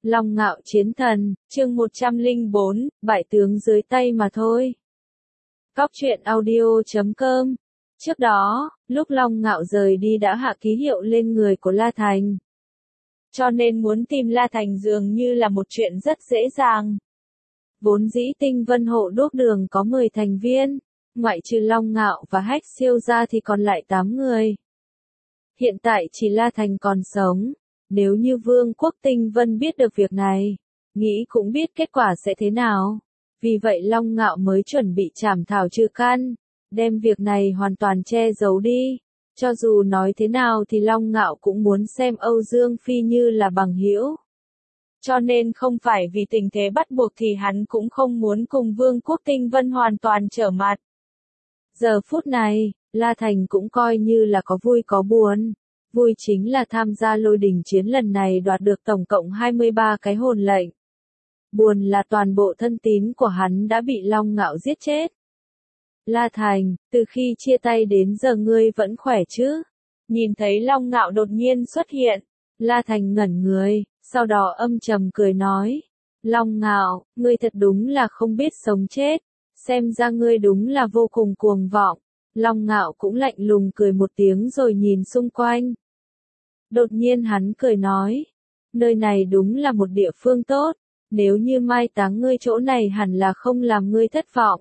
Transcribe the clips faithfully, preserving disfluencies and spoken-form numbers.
Long Ngạo chiến thần, chương một trăm lẻ bốn, bại tướng dưới tay mà thôi. Cóc truyện audio chấm com. Trước đó, lúc Long Ngạo rời đi đã hạ ký hiệu lên người của La Thành. Cho nên muốn tìm La Thành dường như là một chuyện rất dễ dàng. Vốn dĩ Tinh Vân Hộ Đuốc Đường có mười thành viên, ngoại trừ Long Ngạo và Hách Siêu ra thì còn lại tám người. Hiện tại chỉ La Thành còn sống. Nếu như Vương quốc Tinh Vân biết được việc này, nghĩ cũng biết kết quả sẽ thế nào. Vì vậy Long Ngạo mới chuẩn bị trảm thảo trừ căn, đem việc này hoàn toàn che giấu đi. Cho dù nói thế nào thì Long Ngạo cũng muốn xem Âu Dương Phi như là bằng hữu. Cho nên không phải vì tình thế bắt buộc thì hắn cũng không muốn cùng Vương quốc Tinh Vân hoàn toàn trở mặt. Giờ phút này, La Thành cũng coi như là có vui có buồn. Vui chính là tham gia lôi đình chiến lần này đoạt được tổng cộng hai mươi ba cái hồn lệnh. Buồn là toàn bộ thân tín của hắn đã bị Long Ngạo giết chết. La Thành, từ khi chia tay đến giờ ngươi vẫn khỏe chứ? Nhìn thấy Long Ngạo đột nhiên xuất hiện, La Thành ngẩn người, sau đó âm trầm cười nói. Long Ngạo, ngươi thật đúng là không biết sống chết, xem ra ngươi đúng là vô cùng cuồng vọng. Long Ngạo cũng lạnh lùng cười một tiếng rồi nhìn xung quanh. Đột nhiên hắn cười nói, nơi này đúng là một địa phương tốt, nếu như mai táng ngươi chỗ này hẳn là không làm ngươi thất vọng.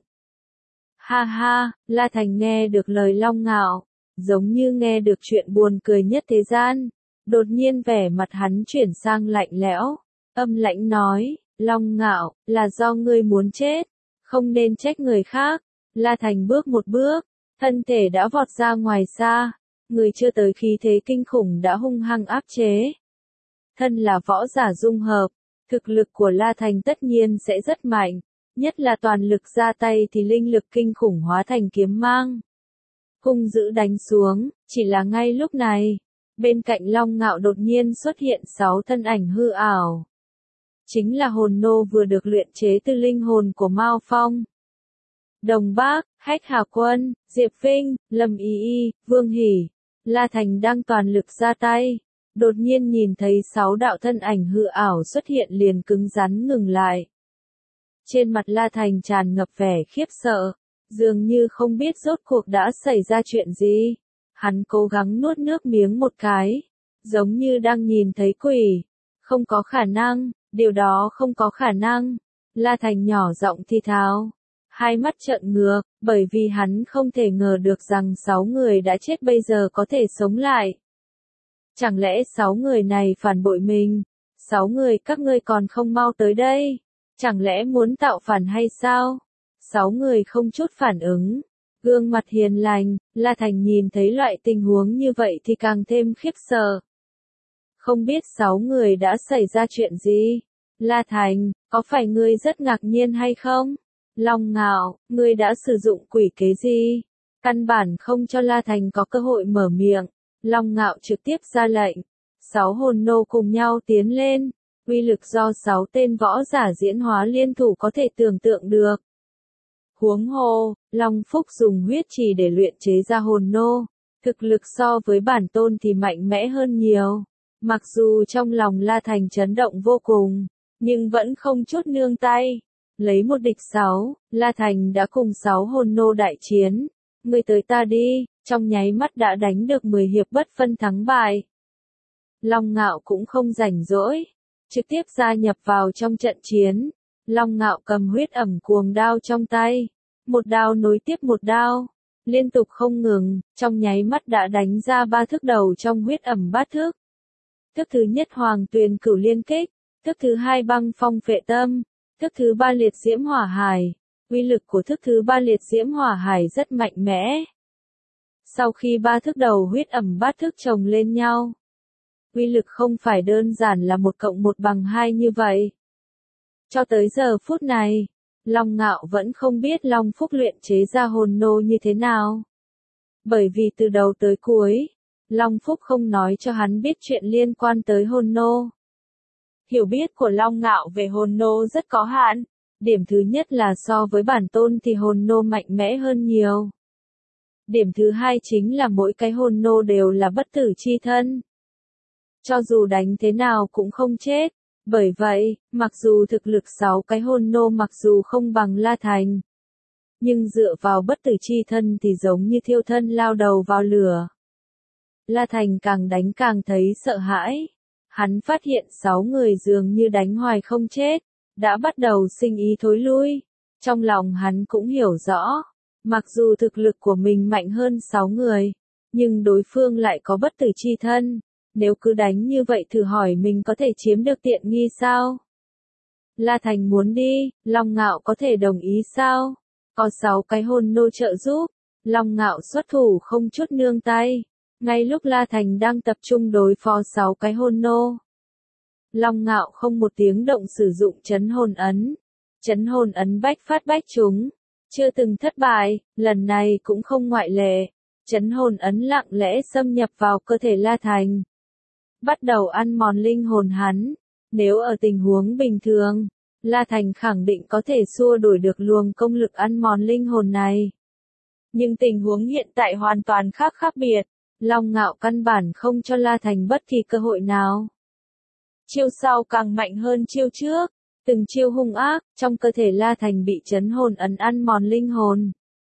Ha ha, La Thành nghe được lời Long Ngạo, giống như nghe được chuyện buồn cười nhất thế gian, đột nhiên vẻ mặt hắn chuyển sang lạnh lẽo, âm lãnh nói, Long Ngạo, là do ngươi muốn chết, không nên trách người khác. La Thành bước một bước, thân thể đã vọt ra ngoài xa. Người chưa tới khí thế kinh khủng đã hung hăng áp chế. Thân là võ giả dung hợp, thực lực của La Thành tất nhiên sẽ rất mạnh, nhất là toàn lực ra tay thì linh lực kinh khủng hóa thành kiếm mang. Hung dữ đánh xuống, chỉ là ngay lúc này, bên cạnh Long Ngạo đột nhiên xuất hiện sáu thân ảnh hư ảo. Chính là hồn nô vừa được luyện chế từ linh hồn của Mao Phong. Đồng Bác, Hách Hà Quân, Diệp Vinh, Lâm Y Y, Vương Hỷ. La Thành đang toàn lực ra tay, đột nhiên nhìn thấy sáu đạo thân ảnh hư ảo xuất hiện liền cứng rắn ngừng lại. Trên mặt La Thành tràn ngập vẻ khiếp sợ, dường như không biết rốt cuộc đã xảy ra chuyện gì. Hắn cố gắng nuốt nước miếng một cái, giống như đang nhìn thấy quỷ. Không có khả năng, điều đó không có khả năng. La Thành nhỏ giọng thì thào. Hai mắt trợn ngược, bởi vì hắn không thể ngờ được rằng sáu người đã chết bây giờ có thể sống lại. Chẳng lẽ sáu người này phản bội mình? Sáu người các ngươi còn không mau tới đây? Chẳng lẽ muốn tạo phản hay sao? Sáu người không chút phản ứng. Gương mặt hiền lành, La Thành nhìn thấy loại tình huống như vậy thì càng thêm khiếp sợ. Không biết sáu người đã xảy ra chuyện gì? La Thành, có phải ngươi rất ngạc nhiên hay không? Long Ngạo, ngươi đã sử dụng quỷ kế gì? Căn bản không cho La Thành có cơ hội mở miệng. Long Ngạo trực tiếp ra lệnh. Sáu hồn nô cùng nhau tiến lên. Uy lực do sáu tên võ giả diễn hóa liên thủ có thể tưởng tượng được. Huống hồ, Long Phúc dùng huyết trì để luyện chế ra hồn nô. Thực lực so với bản tôn thì mạnh mẽ hơn nhiều. Mặc dù trong lòng La Thành chấn động vô cùng, nhưng vẫn không chút nương tay. Lấy một địch sáu, La Thành đã cùng sáu hồn nô đại chiến. Ngươi tới ta đi, trong nháy mắt đã đánh được mười hiệp bất phân thắng bại. Long Ngạo cũng không rảnh rỗi, trực tiếp gia nhập vào trong trận chiến. Long Ngạo cầm huyết ẩm cuồng đao trong tay, một đao nối tiếp một đao, liên tục không ngừng, trong nháy mắt đã đánh ra ba thức đầu trong huyết ẩm bát thức. Thức thứ nhất Hoàng Tuyền Cửu Liên Kích, thức thứ hai Băng Phong Phệ Tâm. Thức thứ ba Liệt Diễm Hỏa Hải. Uy lực của thức thứ ba Liệt Diễm Hỏa Hải rất mạnh mẽ. Sau khi ba thức đầu huyết ẩm bát thức chồng lên nhau, uy lực không phải đơn giản là một cộng một bằng hai như vậy. Cho tới giờ phút này, Long Ngạo vẫn không biết Long Phúc luyện chế ra hồn nô như thế nào. Bởi vì từ đầu tới cuối, Long Phúc không nói cho hắn biết chuyện liên quan tới hồn nô. Hiểu biết của Long Ngạo về hồn nô rất có hạn. Điểm thứ nhất là so với bản tôn thì hồn nô mạnh mẽ hơn nhiều. Điểm thứ hai chính là mỗi cái hồn nô đều là bất tử chi thân. Cho dù đánh thế nào cũng không chết. Bởi vậy, mặc dù thực lực sáu cái hôn nô mặc dù không bằng La Thành, nhưng dựa vào bất tử chi thân thì giống như thiêu thân lao đầu vào lửa. La Thành càng đánh càng thấy sợ hãi. Hắn phát hiện sáu người dường như đánh hoài không chết, đã bắt đầu sinh ý thối lui. Trong lòng hắn cũng hiểu rõ, mặc dù thực lực của mình mạnh hơn sáu người, nhưng đối phương lại có bất tử chi thân. Nếu cứ đánh như vậy thử hỏi mình có thể chiếm được tiện nghi sao? La Thành muốn đi, Long Ngạo có thể đồng ý sao? Có sáu cái hôn nô trợ giúp, Long Ngạo xuất thủ không chút nương tay. Ngay lúc La Thành đang tập trung đối phó sáu cái hôn nô, Long Ngạo không một tiếng động sử dụng chấn hồn ấn. Chấn hồn ấn bách phát bách trúng, chưa từng thất bại, lần này cũng không ngoại lệ. Chấn hồn ấn lặng lẽ xâm nhập vào cơ thể La Thành, bắt đầu ăn mòn linh hồn hắn. Nếu ở tình huống bình thường, La Thành khẳng định có thể xua đuổi được luồng công lực ăn mòn linh hồn này. Nhưng tình huống hiện tại hoàn toàn khác khác biệt. Long Ngạo căn bản không cho La Thành bất kỳ cơ hội nào. Chiêu sau càng mạnh hơn chiêu trước, từng chiêu hung ác, trong cơ thể La Thành bị chấn hồn ấn ăn mòn linh hồn.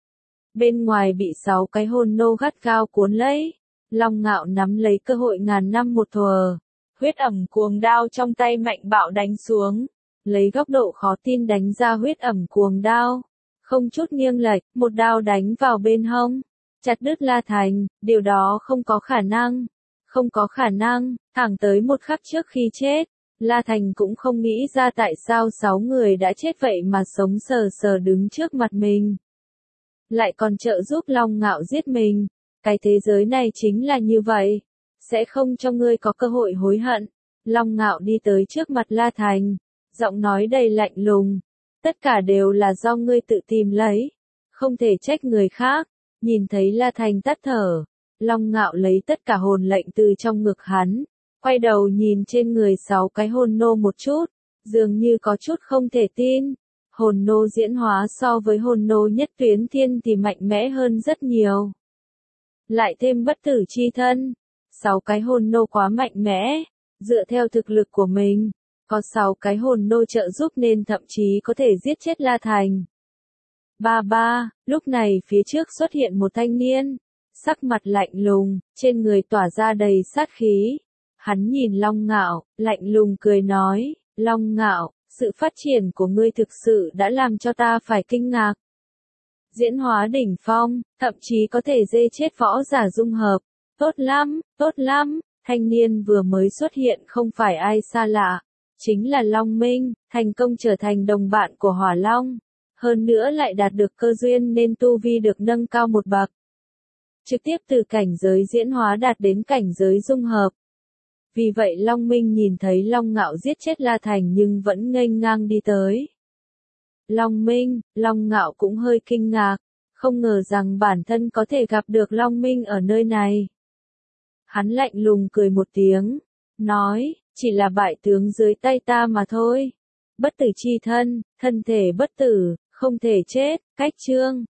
Bên ngoài bị sáu cái hồn nô gắt gao cuốn lấy, Long Ngạo nắm lấy cơ hội ngàn năm một thuở, huyết ẩm cuồng đao trong tay mạnh bạo đánh xuống, lấy góc độ khó tin đánh ra huyết ẩm cuồng đao, không chút nghiêng lệch, một đao đánh vào bên hông, chặt đứt La Thành. Điều đó không có khả năng, không có khả năng. Thẳng tới một khắc trước khi chết, La Thành cũng không nghĩ ra tại sao sáu người đã chết vậy mà sống sờ sờ đứng trước mặt mình, lại còn trợ giúp Long Ngạo giết mình. Cái thế giới này chính là như vậy, sẽ không cho ngươi có cơ hội hối hận. Long Ngạo đi tới trước mặt La Thành, giọng nói đầy lạnh lùng, tất cả đều là do ngươi tự tìm lấy, không thể trách người khác. Nhìn thấy La Thành tắt thở, Long Ngạo lấy tất cả hồn lệnh từ trong ngực hắn, quay đầu nhìn trên người sáu cái hồn nô một chút, dường như có chút không thể tin. Hồn nô diễn hóa so với hồn nô nhất tuyến thiên thì mạnh mẽ hơn rất nhiều. Lại thêm bất tử chi thân, sáu cái hồn nô quá mạnh mẽ, dựa theo thực lực của mình, có sáu cái hồn nô trợ giúp nên thậm chí có thể giết chết La Thành. Ba ba, lúc này phía trước xuất hiện một thanh niên, sắc mặt lạnh lùng, trên người tỏa ra đầy sát khí. Hắn nhìn Long Ngạo, lạnh lùng cười nói, Long Ngạo, sự phát triển của ngươi thực sự đã làm cho ta phải kinh ngạc. Diễn hóa đỉnh phong, thậm chí có thể dê chết võ giả dung hợp. Tốt lắm, tốt lắm, thanh niên vừa mới xuất hiện không phải ai xa lạ, chính là Long Minh, thành công trở thành đồng bạn của Hỏa Long. Hơn nữa lại đạt được cơ duyên nên tu vi được nâng cao một bậc. Trực tiếp từ cảnh giới diễn hóa đạt đến cảnh giới dung hợp. Vì vậy Long Minh nhìn thấy Long Ngạo giết chết La Thành nhưng vẫn nghênh ngang đi tới. Long Minh, Long Ngạo cũng hơi kinh ngạc, không ngờ rằng bản thân có thể gặp được Long Minh ở nơi này. Hắn lạnh lùng cười một tiếng, nói, chỉ là bại tướng dưới tay ta mà thôi. Bất tử chi thân, thân thể bất tử, không thể chết, cách chương.